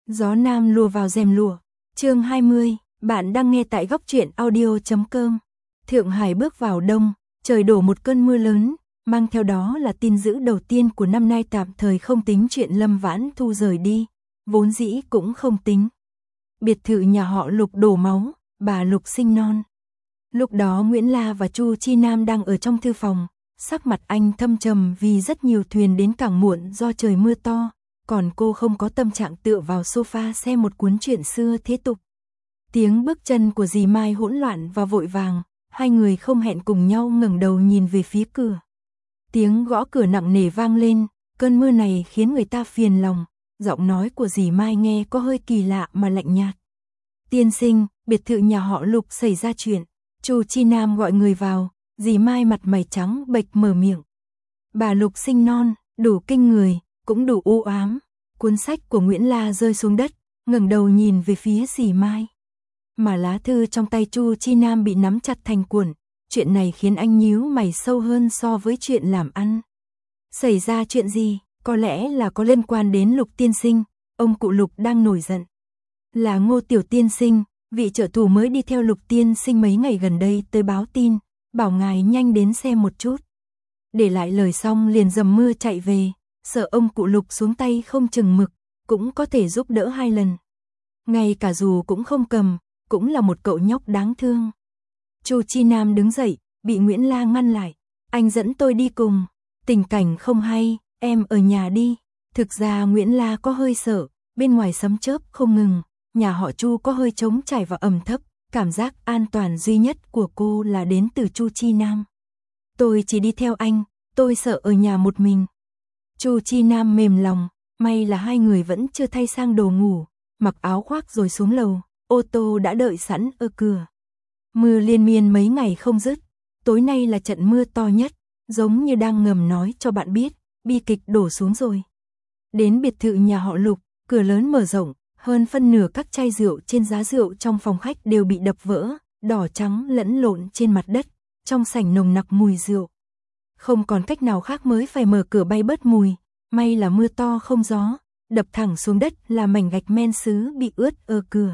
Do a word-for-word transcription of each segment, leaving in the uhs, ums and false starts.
Gió nam lùa vào rèm lụa. Chương hai mươi, bạn đang nghe tại góc truyện audio chấm com. Thượng Hải bước vào đông, trời đổ một cơn mưa lớn, mang theo đó là tin dữ đầu tiên của năm nay, tạm thời không tính chuyện Lâm Vãn Thu rời đi, vốn dĩ cũng không tính. Biệt thự nhà họ Lục đổ máu, bà Lục sinh non. Lúc đó Nguyễn La và Chu Chi Nam đang ở trong thư phòng, sắc mặt anh thâm trầm vì rất nhiều thuyền đến cảng muộn do trời mưa to, còn cô không có tâm trạng tựa vào sofa xem một cuốn truyện xưa thế tục. Tiếng bước chân của dì Mai hỗn loạn và vội vàng, hai người không hẹn cùng nhau ngẩng đầu nhìn về phía cửa. Tiếng gõ cửa nặng nề vang lên, cơn mưa này khiến người ta phiền lòng, giọng nói của dì Mai nghe có hơi kỳ lạ mà lạnh nhạt. Tiên sinh, biệt thự nhà họ Lục xảy ra chuyện. Chu Chi Nam gọi người vào, dì Mai mặt mày trắng bệch mở miệng. Bà Lục sinh non, đủ kinh người, cũng đủ u ám. Cuốn sách của Nguyễn La rơi xuống đất, ngẩng đầu nhìn về phía dì Mai. Mà lá thư trong tay Chu Chi Nam bị nắm chặt thành cuộn, chuyện này khiến anh nhíu mày sâu hơn so với chuyện làm ăn. Xảy ra chuyện gì, có lẽ là có liên quan đến Lục tiên sinh, ông cụ Lục đang nổi giận. Là Ngô tiểu tiên sinh, vị trợ thủ mới đi theo Lục tiên sinh mấy ngày gần đây tới báo tin, bảo ngài nhanh đến xem một chút. Để lại lời xong liền dầm mưa chạy về, sợ ông cụ Lục xuống tay không chừng mực, cũng có thể giúp đỡ hai lần. Ngay cả dù cũng không cầm, cũng là một cậu nhóc đáng thương. Chu Chi Nam đứng dậy, bị Nguyễn La ngăn lại. Anh dẫn tôi đi cùng, tình cảnh không hay, em ở nhà đi. Thực ra Nguyễn La có hơi sợ, bên ngoài sấm chớp không ngừng, nhà họ Chu có hơi trống trải và ẩm thấp, cảm giác an toàn duy nhất của cô là đến từ Chu Chi Nam. Tôi chỉ đi theo anh, tôi sợ ở nhà một mình. Chu Chi Nam mềm lòng, may là hai người vẫn chưa thay sang đồ ngủ, mặc áo khoác rồi xuống lầu, ô tô đã đợi sẵn ở cửa. Mưa liên miên mấy ngày không dứt, tối nay là trận mưa to nhất, giống như đang ngầm nói cho bạn biết, bi kịch đổ xuống rồi. Đến biệt thự nhà họ Lục, cửa lớn mở rộng, hơn phân nửa các chai rượu trên giá rượu trong phòng khách đều bị đập vỡ, đỏ trắng lẫn lộn trên mặt đất, trong sảnh nồng nặc mùi rượu. Không còn cách nào khác mới phải mở cửa bay bớt mùi, may là mưa to không gió, đập thẳng xuống đất là mảnh gạch men sứ bị ướt ở cửa.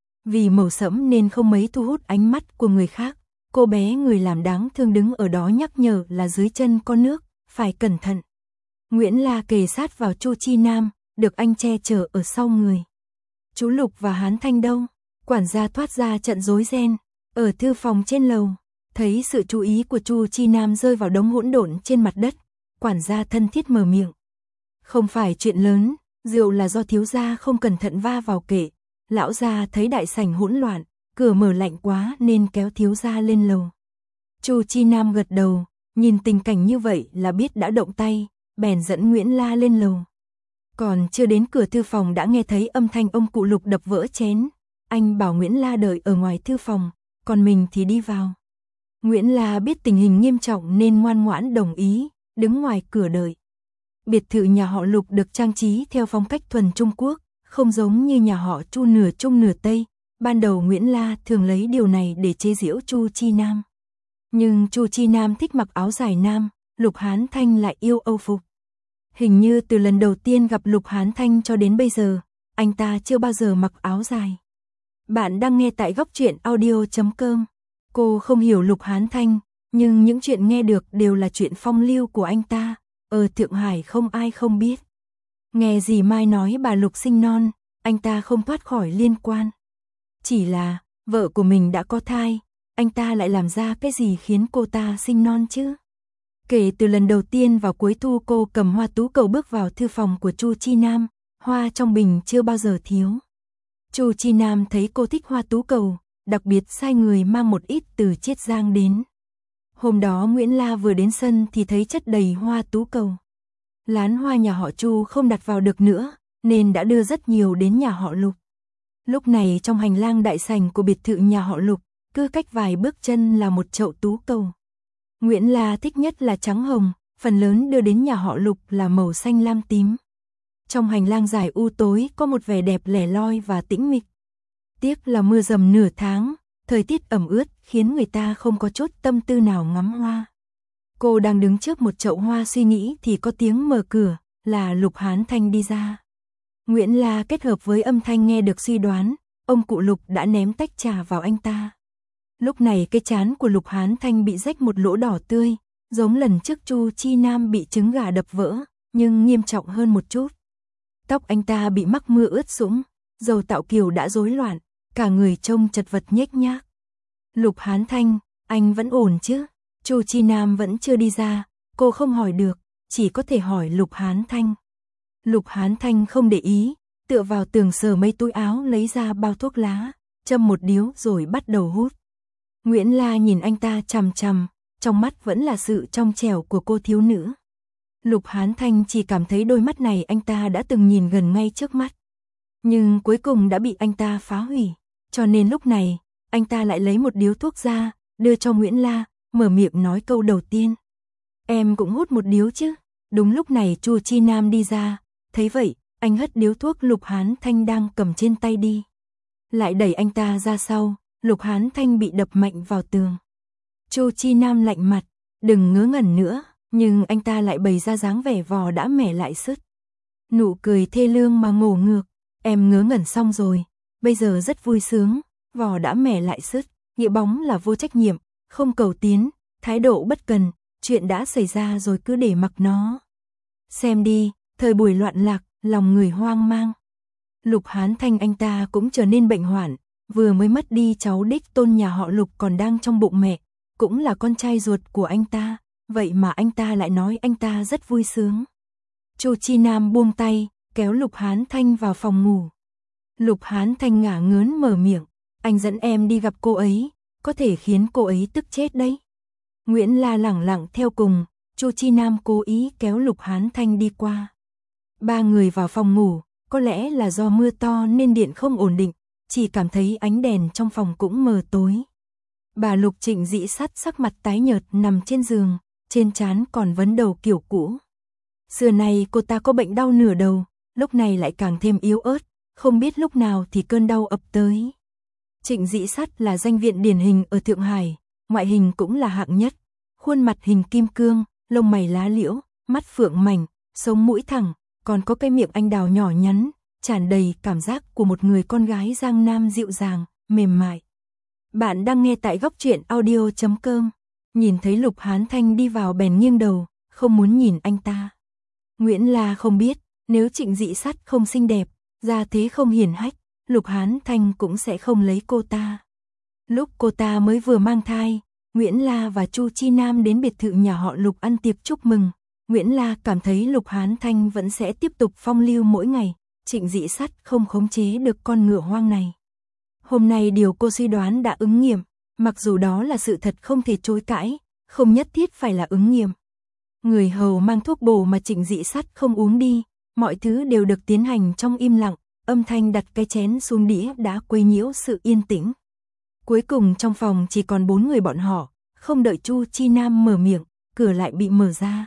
Vì màu sẫm nên không mấy thu hút ánh mắt của người khác, cô bé người làm đáng thương đứng ở đó nhắc nhở là dưới chân có nước, phải cẩn thận. Nguyễn La kề sát vào Chu Chi Nam, được anh che chở ở sau người. Chú Lục và Hán Thanh đâu? Quản gia thoát ra trận rối ren, ở thư phòng trên lầu, thấy sự chú ý của Chu Chi Nam rơi vào đống hỗn độn trên mặt đất, quản gia thân thiết mở miệng. Không phải chuyện lớn, rượu là do thiếu gia không cẩn thận va vào kệ. Lão gia thấy đại sảnh hỗn loạn, cửa mở lạnh quá nên kéo thiếu gia lên lầu. Chu Chi Nam gật đầu, nhìn tình cảnh như vậy là biết đã động tay, bèn dẫn Nguyễn La lên lầu. Còn chưa đến cửa thư phòng đã nghe thấy âm thanh ông cụ Lục đập vỡ chén. Anh bảo Nguyễn La đợi ở ngoài thư phòng, còn mình thì đi vào. Nguyễn La biết tình hình nghiêm trọng nên ngoan ngoãn đồng ý, đứng ngoài cửa đợi. Biệt thự nhà họ Lục được trang trí theo phong cách thuần Trung Quốc, không giống như nhà họ Chu nửa Trung nửa Tây. Ban đầu Nguyễn La thường lấy điều này để chế giễu Chu Chi Nam. Nhưng Chu Chi Nam thích mặc áo dài nam, Lục Hán Thanh lại yêu Âu phục. Hình như từ lần đầu tiên gặp Lục Hán Thanh cho đến bây giờ, anh ta chưa bao giờ mặc áo dài. Bạn đang nghe tại góc truyện audio chấm com. Cô không hiểu Lục Hán Thanh, nhưng những chuyện nghe được đều là chuyện phong lưu của anh ta, ở Thượng Hải không ai không biết. Nghe dì Mai nói bà Lục sinh non, anh ta không thoát khỏi liên quan. Chỉ là, vợ của mình đã có thai, anh ta lại làm ra cái gì khiến cô ta sinh non chứ? Kể từ lần đầu tiên vào cuối thu cô cầm hoa tú cầu bước vào thư phòng của Chu Chi Nam, hoa trong bình chưa bao giờ thiếu. Chu Chi Nam thấy cô thích hoa tú cầu, đặc biệt sai người mang một ít từ Chiết Giang đến. Hôm đó Nguyễn La vừa đến sân thì thấy chất đầy hoa tú cầu. Lán hoa nhà họ Chu không đặt vào được nữa, nên đã đưa rất nhiều đến nhà họ Lục. Lúc này trong hành lang đại sảnh của biệt thự nhà họ Lục, cứ cách vài bước chân là một chậu tú cầu. Nguyễn La thích nhất là trắng hồng, phần lớn đưa đến nhà họ Lục là màu xanh lam tím. Trong hành lang dài u tối có một vẻ đẹp lẻ loi và tĩnh mịch. Tiếc là mưa dầm nửa tháng, thời tiết ẩm ướt khiến người ta không có chút tâm tư nào ngắm hoa. Cô đang đứng trước một chậu hoa suy nghĩ thì có tiếng mở cửa, là Lục Hán Thanh đi ra. Nguyễn La kết hợp với âm thanh nghe được suy đoán, ông cụ Lục đã ném tách trà vào anh ta. Lúc này cái trán của Lục Hán Thanh bị rách một lỗ đỏ tươi, giống lần trước Chu Chi Nam bị trứng gà đập vỡ, nhưng nghiêm trọng hơn một chút. Tóc anh ta bị mắc mưa ướt sũng, dầu tạo kiều đã rối loạn, cả người trông chật vật nhếch nhác. Lục Hán Thanh, anh vẫn ổn chứ? Chu Chi Nam vẫn chưa đi ra, cô không hỏi được, chỉ có thể hỏi Lục Hán Thanh. Lục Hán Thanh không để ý, tựa vào tường sờ mấy túi áo lấy ra bao thuốc lá, châm một điếu rồi bắt đầu hút. Nguyễn La nhìn anh ta chằm chằm, trong mắt vẫn là sự trong trẻo của cô thiếu nữ. Lục Hán Thanh chỉ cảm thấy đôi mắt này anh ta đã từng nhìn gần ngay trước mắt. Nhưng cuối cùng đã bị anh ta phá hủy, cho nên lúc này, anh ta lại lấy một điếu thuốc ra, đưa cho Nguyễn La, mở miệng nói câu đầu tiên. Em cũng hút một điếu chứ? Đúng lúc này Chu Chi Nam đi ra, thấy vậy, anh hất điếu thuốc Lục Hán Thanh đang cầm trên tay đi. Lại đẩy anh ta ra sau, Lục Hán Thanh bị đập mạnh vào tường. Chu Chi Nam lạnh mặt, đừng ngớ ngẩn nữa, nhưng anh ta lại bày ra dáng vẻ vò đã mẻ lại sứt. Nụ cười thê lương mà ngổ ngược, em ngớ ngẩn xong rồi, bây giờ rất vui sướng, vò đã mẻ lại sứt, nghĩa bóng là vô trách nhiệm, không cầu tiến, thái độ bất cần, chuyện đã xảy ra rồi cứ để mặc nó. Xem đi, thời buổi loạn lạc, lòng người hoang mang. Lục Hán Thanh anh ta cũng trở nên bệnh hoạn, vừa mới mất đi cháu đích tôn nhà họ Lục còn đang trong bụng mẹ, cũng là con trai ruột của anh ta, vậy mà anh ta lại nói anh ta rất vui sướng. Chu Chi Nam buông tay, kéo Lục Hán Thanh vào phòng ngủ. Lục Hán Thanh ngả ngớn mở miệng, anh dẫn em đi gặp cô ấy, có thể khiến cô ấy tức chết đấy. Nguyễn La lẳng lặng theo cùng, Chu Chi Nam cố ý kéo Lục Hán Thanh đi qua. Ba người vào phòng ngủ, có lẽ là do mưa to nên điện không ổn định, chỉ cảm thấy ánh đèn trong phòng cũng mờ tối. Bà Lục Trịnh Dĩ Sắt sắc mặt tái nhợt nằm trên giường, trên trán còn vấn đầu kiểu cũ. Xưa này cô ta có bệnh đau nửa đầu, lúc này lại càng thêm yếu ớt, không biết lúc nào thì cơn đau ập tới. Trịnh Dĩ Sắt là danh viện điển hình ở Thượng Hải, ngoại hình cũng là hạng nhất, khuôn mặt hình kim cương, lông mày lá liễu, mắt phượng mảnh, sống mũi thẳng, còn có cái miệng anh đào nhỏ nhắn, tràn đầy cảm giác của một người con gái Giang Nam dịu dàng, mềm mại. Bạn đang nghe tại góc truyện audio chấm com. Nhìn thấy Lục Hán Thanh đi vào bèn nghiêng đầu, không muốn nhìn anh ta. Nguyễn La không biết, nếu Trịnh Dĩ Sắt không xinh đẹp, gia thế không hiển hách, Lục Hán Thanh cũng sẽ không lấy cô ta. Lúc cô ta mới vừa mang thai, Nguyễn La và Chu Chi Nam đến biệt thự nhà họ Lục ăn tiệc chúc mừng. Nguyễn La cảm thấy Lục Hán Thanh vẫn sẽ tiếp tục phong lưu mỗi ngày, Trịnh Dĩ Sắt không khống chế được con ngựa hoang này. Hôm nay điều cô suy đoán đã ứng nghiệm, mặc dù đó là sự thật không thể chối cãi, không nhất thiết phải là ứng nghiệm. Người hầu mang thuốc bổ mà Trịnh Dĩ Sắt không uống đi, mọi thứ đều được tiến hành trong im lặng, âm thanh đặt cái chén xuống đĩa đã quấy nhiễu sự yên tĩnh. Cuối cùng trong phòng chỉ còn bốn người bọn họ, không đợi Chu Chi Nam mở miệng, cửa lại bị mở ra.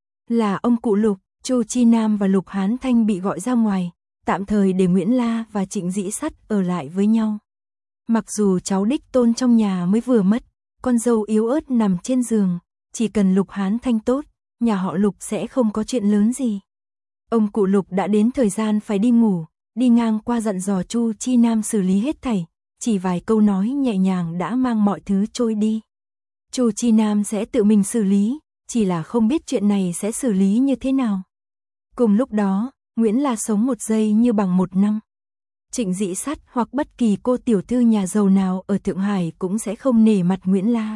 Là ông cụ Lục, Chu Chi Nam và Lục Hán Thanh bị gọi ra ngoài, tạm thời để Nguyễn La và Trịnh Dĩ Sắt ở lại với nhau. Mặc dù cháu đích tôn trong nhà mới vừa mất, con dâu yếu ớt nằm trên giường, chỉ cần Lục Hán Thanh tốt, nhà họ Lục sẽ không có chuyện lớn gì. Ông cụ Lục đã đến thời gian phải đi ngủ, đi ngang qua dặn dò Chu Chi Nam xử lý hết thảy, chỉ vài câu nói nhẹ nhàng đã mang mọi thứ trôi đi. Chu Chi Nam sẽ tự mình xử lý, chỉ là không biết chuyện này sẽ xử lý như thế nào. Cùng lúc đó, Nguyễn La sống một giây như bằng một năm. Trịnh Dĩ Sắt hoặc bất kỳ cô tiểu thư nhà giàu nào ở Thượng Hải cũng sẽ không nể mặt Nguyễn La.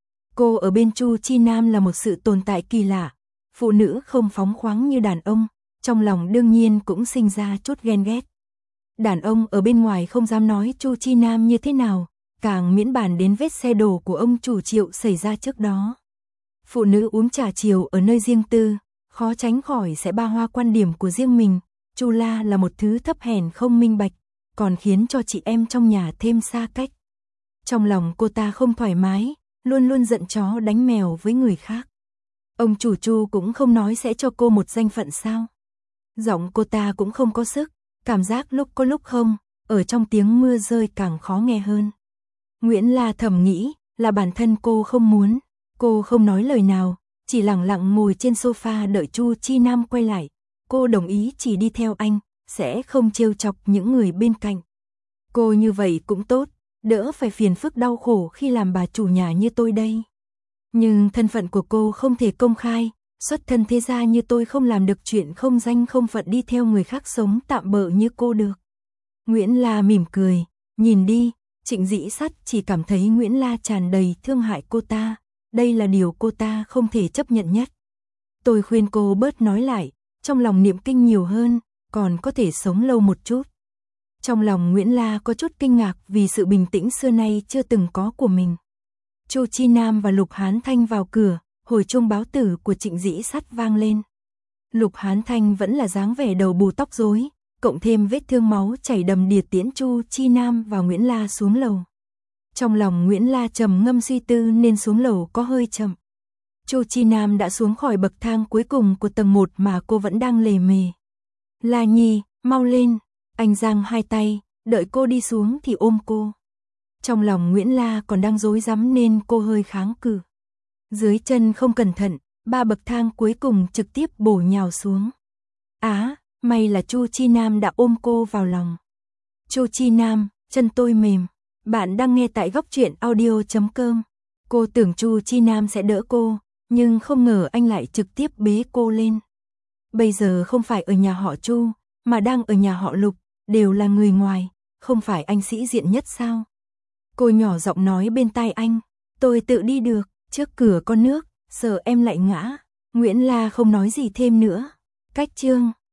Cô ở bên Chu Chi Nam là một sự tồn tại kỳ lạ, phụ nữ không phóng khoáng như đàn ông, trong lòng đương nhiên cũng sinh ra chút ghen ghét. Đàn ông ở bên ngoài không dám nói Chu Chi Nam như thế nào, càng miễn bàn đến vết xe đổ của ông chủ Triệu xảy ra trước đó. Phụ nữ uống trà chiều ở nơi riêng tư, khó tránh khỏi sẽ ba hoa quan điểm của riêng mình. Chu La là một thứ thấp hèn không minh bạch, còn khiến cho chị em trong nhà thêm xa cách. Trong lòng cô ta không thoải mái, luôn luôn giận chó đánh mèo với người khác. Ông chủ Chu cũng không nói sẽ cho cô một danh phận sao. Giọng cô ta cũng không có sức, cảm giác lúc có lúc không, ở trong tiếng mưa rơi càng khó nghe hơn. Nguyễn La thầm nghĩ, là bản thân cô không muốn, cô không nói lời nào, chỉ lặng lặng ngồi trên sofa đợi Chu Chi Nam quay lại. Cô đồng ý chỉ đi theo anh, sẽ không trêu chọc những người bên cạnh. Cô như vậy cũng tốt, đỡ phải phiền phức đau khổ khi làm bà chủ nhà như tôi đây. Nhưng thân phận của cô không thể công khai, xuất thân thế gia như tôi không làm được chuyện không danh không phận đi theo người khác sống tạm bợ như cô được. Nguyễn La mỉm cười, nhìn đi, Trịnh Dĩ Sắt chỉ cảm thấy Nguyễn La tràn đầy thương hại cô ta, đây là điều cô ta không thể chấp nhận nhất. Tôi khuyên cô bớt nói lại, trong lòng niệm kinh nhiều hơn, còn có thể sống lâu một chút. Trong lòng Nguyễn La có chút kinh ngạc vì sự bình tĩnh xưa nay chưa từng có của mình. Chu Chi Nam và Lục Hán Thanh vào cửa, hồi chuông báo tử của Trịnh Dĩ Sắt vang lên. Lục Hán Thanh vẫn là dáng vẻ đầu bù tóc rối, cộng thêm vết thương máu chảy đầm đìa tiễn Chu Chi Nam và Nguyễn La xuống lầu. Trong lòng Nguyễn La trầm ngâm suy tư nên xuống lầu có hơi chậm. Chu Chi Nam đã xuống khỏi bậc thang cuối cùng của tầng một mà cô vẫn đang lề mề. La Nhi, mau lên, anh giang hai tay, đợi cô đi xuống thì ôm cô. Trong lòng Nguyễn La còn đang rối rắm nên cô hơi kháng cự. Dưới chân không cẩn thận, ba bậc thang cuối cùng trực tiếp bổ nhào xuống. Á, may là Chu Chi Nam đã ôm cô vào lòng. Chu Chi Nam, chân tôi mềm. Bạn đang nghe tại góc truyện audio chấm com. Cô tưởng Chu Chi Nam sẽ đỡ cô, nhưng không ngờ anh lại trực tiếp bế cô lên. Bây giờ không phải ở nhà họ Chu, mà đang ở nhà họ Lục, đều là người ngoài, không phải anh sĩ diện nhất sao? Cô nhỏ giọng nói bên tai anh, tôi tự đi được, trước cửa có nước, sợ em lại ngã. Nguyễn La không nói gì thêm nữa. Cách chương